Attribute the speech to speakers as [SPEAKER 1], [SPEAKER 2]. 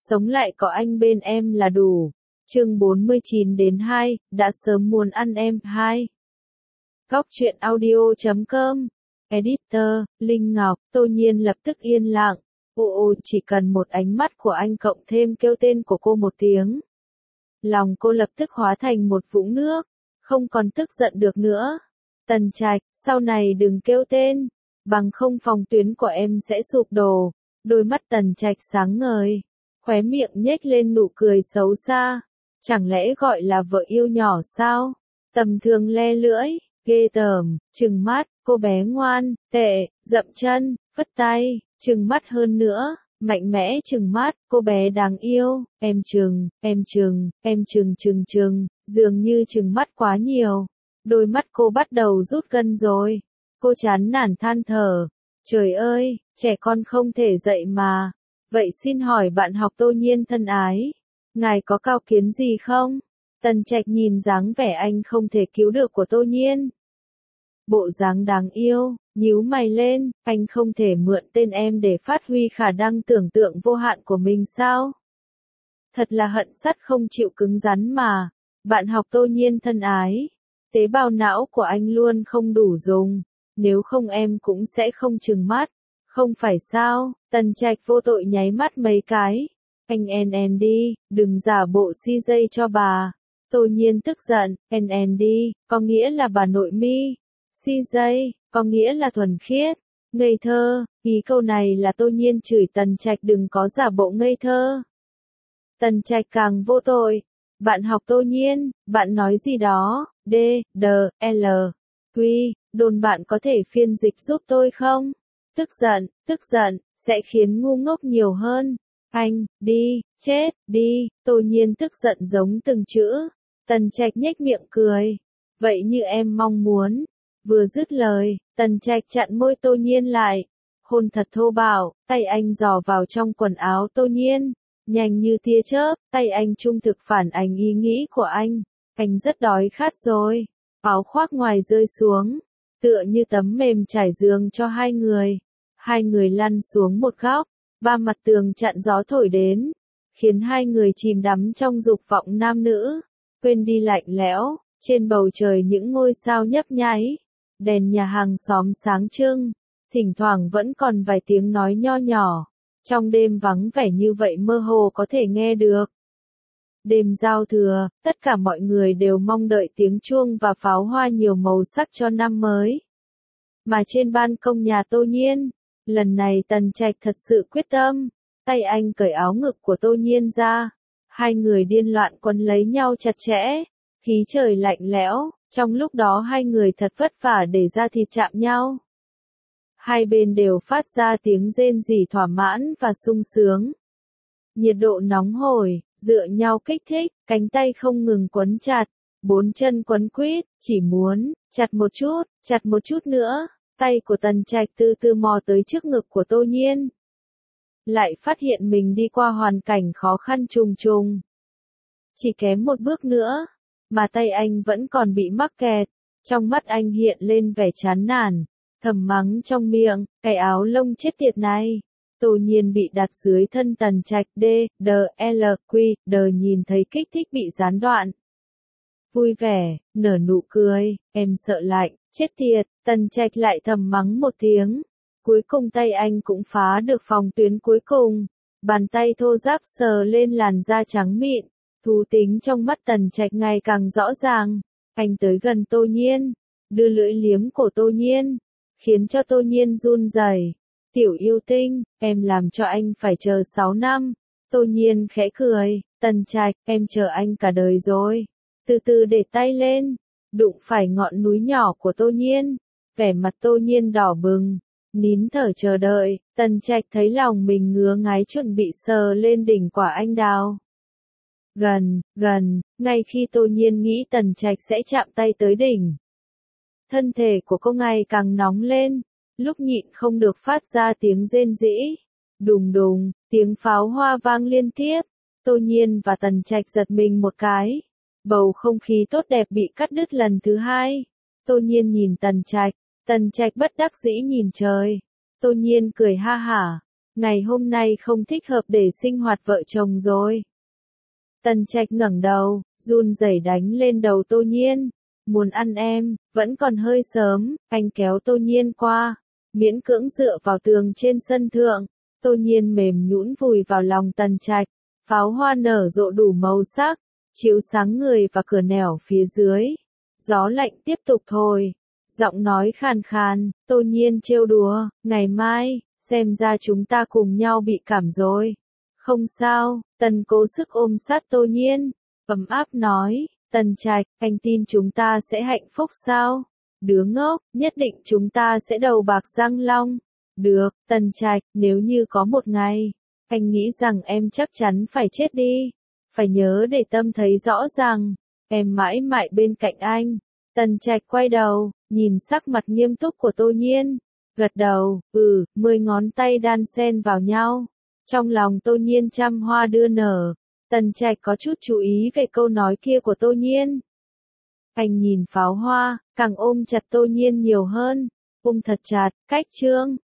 [SPEAKER 1] sống lại có anh bên em là đủ. Chương 49-2, đã sớm muốn ăn em. 2. Góc truyện audio.com. Editor, Linh Ngọc. Tô Nhiên lập tức yên lặng. Ồ, chỉ cần một ánh mắt của anh cộng thêm kêu tên của cô một tiếng. Lòng cô lập tức hóa thành một vũng nước, không còn tức giận được nữa. Tần Trạch, sau này đừng kêu tên, bằng không phòng tuyến của em sẽ sụp đổ. Đôi mắt Tần Trạch sáng ngời, khóe miệng nhếch lên nụ cười xấu xa. Chẳng lẽ gọi là vợ yêu nhỏ sao? Tầm thường le lưỡi, ghê tởm, trừng mắt, cô bé ngoan, tệ, dậm chân, phất tay, trừng mắt hơn nữa, mạnh mẽ trừng mắt, cô bé đáng yêu, em trừng, dường như trừng mắt quá nhiều. Đôi mắt cô bắt đầu rút gân rồi. Cô chán nản than thở. Trời ơi, trẻ con không thể dạy mà. Vậy xin hỏi bạn học Tô Nhiên thân ái, ngài có cao kiến gì không? Tần Trạch nhìn dáng vẻ anh không thể cứu được của Tô Nhiên. Bộ dáng đáng yêu, nhíu mày lên, anh không thể mượn tên em để phát huy khả năng tưởng tượng vô hạn của mình sao? Thật là hận sắt không chịu cứng rắn mà. Bạn học Tô Nhiên thân ái, tế bào não của anh luôn không đủ dùng, nếu không em cũng sẽ không trừng mắt, không phải sao? Tần Trạch vô tội nháy mắt mấy cái. Anh đi, đừng giả bộ si dây cho bà. Tô Nhiên tức giận, đi, có nghĩa là bà nội mi. Si dây, có nghĩa là thuần khiết, ngây thơ. Ý câu này là Tô Nhiên chửi Tần Trạch đừng có giả bộ ngây thơ. Tần Trạch càng vô tội. Bạn học Tô Nhiên, bạn nói gì đó? D, D, L, Q, đồn bạn có thể phiên dịch giúp tôi không? Tức giận, sẽ khiến ngu ngốc nhiều hơn. Anh, đi, chết, đi. Tô Nhiên tức giận giống từng chữ. Tần Trạch nhếch miệng cười. Vậy như em mong muốn. Vừa dứt lời, Tần Trạch chặn môi Tô Nhiên lại. Hôn thật thô bạo, tay anh dò vào trong quần áo Tô Nhiên. Nhanh như tia chớp, tay anh trung thực phản ánh ý nghĩ của anh. Anh rất đói khát rồi. Áo khoác ngoài rơi xuống, tựa như tấm mềm trải giường cho hai người. Hai người lăn xuống một góc, ba mặt tường chặn gió thổi đến, khiến hai người chìm đắm trong dục vọng nam nữ, quên đi lạnh lẽo. Trên bầu trời những ngôi sao nhấp nháy, đèn nhà hàng xóm sáng trưng, thỉnh thoảng vẫn còn vài tiếng nói nho nhỏ. Trong đêm vắng vẻ như vậy mơ hồ có thể nghe được. Đêm giao thừa, tất cả mọi người đều mong đợi tiếng chuông và pháo hoa nhiều màu sắc cho năm mới. Mà trên ban công nhà Tô Nhiên, lần này Tần Trạch thật sự quyết tâm. Tay anh cởi áo ngực của Tô Nhiên ra. Hai người điên loạn quấn lấy nhau chặt chẽ. Khí trời lạnh lẽo, trong lúc đó hai người thật vất vả để da thịt chạm nhau. Hai bên đều phát ra tiếng rên rỉ thỏa mãn và sung sướng. Nhiệt độ nóng hổi, dựa nhau kích thích, cánh tay không ngừng quấn chặt, bốn chân quấn quýt, chỉ muốn, chặt một chút nữa. Tay của Tần Trạch từ từ mò tới trước ngực của Tô Nhiên. Lại phát hiện mình đi qua hoàn cảnh khó khăn trùng trùng. Chỉ kém một bước nữa, mà tay anh vẫn còn bị mắc kẹt. Trong mắt anh hiện lên vẻ chán nản, thầm mắng trong miệng, cái áo lông chết tiệt này. Tô Nhiên bị đặt dưới thân Tần Trạch. D, D, L, Q, D nhìn thấy kích thích bị gián đoạn. Vui vẻ, nở nụ cười, em sợ lạnh, chết tiệt. Tần Trạch lại thầm mắng một tiếng. Cuối cùng tay anh cũng phá được phòng tuyến cuối cùng. Bàn tay thô ráp sờ lên làn da trắng mịn. Thú tính trong mắt Tần Trạch ngày càng rõ ràng. Anh tới gần Tô Nhiên, đưa lưỡi liếm cổ Tô Nhiên, khiến cho Tô Nhiên run rẩy. Tiểu yêu tinh, em làm cho anh phải chờ 6 năm. Tô Nhiên khẽ cười. Tần Trạch, em chờ anh cả đời rồi. Từ từ để tay lên, đụng phải ngọn núi nhỏ của Tô Nhiên. Vẻ mặt Tô Nhiên đỏ bừng, nín thở chờ đợi. Tần Trạch thấy lòng mình ngứa ngáy chuẩn bị sờ lên đỉnh quả anh đào. Gần, ngay khi Tô Nhiên nghĩ Tần Trạch sẽ chạm tay tới đỉnh. Thân thể của cô ngày càng nóng lên, lúc nhịn không được phát ra tiếng rên rỉ. Đùng đùng, tiếng pháo hoa vang liên tiếp. Tô Nhiên và Tần Trạch giật mình một cái. Bầu không khí tốt đẹp bị cắt đứt lần thứ hai. Tô Nhiên nhìn Tần Trạch bất đắc dĩ nhìn trời. Tô Nhiên cười ha hả. ngày hôm nay không thích hợp để sinh hoạt vợ chồng rồi. Tần Trạch ngẩng đầu, run rẩy đánh lên đầu Tô Nhiên. Muốn ăn em, vẫn còn hơi sớm, anh kéo Tô Nhiên qua, miễn cưỡng dựa vào tường trên sân thượng. Tô Nhiên mềm nhũn vùi vào lòng Tần Trạch, pháo hoa nở rộ đủ màu sắc, chiếu sáng người và cửa nẻo phía dưới. Gió lạnh tiếp tục thổi, giọng nói khàn khàn, Tô Nhiên trêu đùa, ngày mai, xem ra chúng ta cùng nhau bị cảm rồi. Không sao, Tần cố sức ôm sát Tô Nhiên, ấm áp nói, Tần Trạch, anh tin chúng ta sẽ hạnh phúc sao? Đứa ngốc, nhất định chúng ta sẽ đầu bạc răng long. Được, Tần Trạch, nếu như có một ngày, anh nghĩ rằng em chắc chắn phải chết đi. Phải nhớ để tâm thấy rõ ràng, em mãi mãi bên cạnh anh. Tần Trạch quay đầu, nhìn sắc mặt nghiêm túc của Tô Nhiên, gật đầu, 10 ngón tay đan xen vào nhau. Trong lòng Tô Nhiên trăm hoa đưa nở, Tần Trạch có chút chú ý về câu nói kia của Tô Nhiên. Anh nhìn pháo hoa, càng ôm chặt Tô Nhiên nhiều hơn, ôm thật chặt, cách chương.